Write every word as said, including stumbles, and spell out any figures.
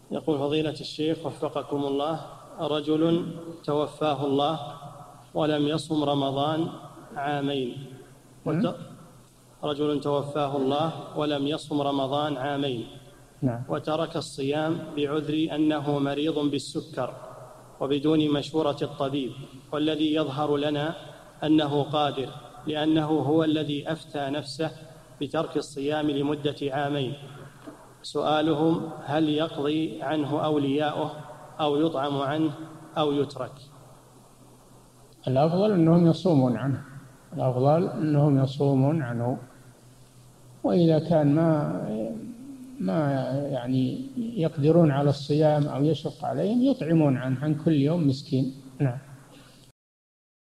يقول فضيلة الشيخ وفقكم الله: رجل توفاه الله ولم يصم رمضان عامين وت... رجل توفاه الله ولم يصم رمضان عامين نعم. وترك الصيام بعذر أنه مريض بالسكر وبدون مشورة الطبيب، والذي يظهر لنا أنه قادر لأنه هو الذي أفتى نفسه بترك الصيام لمدة عامين. سؤالهم: هل يقضي عنه أولياؤه أو يطعم عنه أو يترك؟ الأفضل أنهم يصومون عنه، الأفضل أنهم يصومون عنه، وإذا كان ما ما يعني يقدرون على الصيام أو يشق عليهم يطعمون عنه عن كل يوم مسكين. نعم.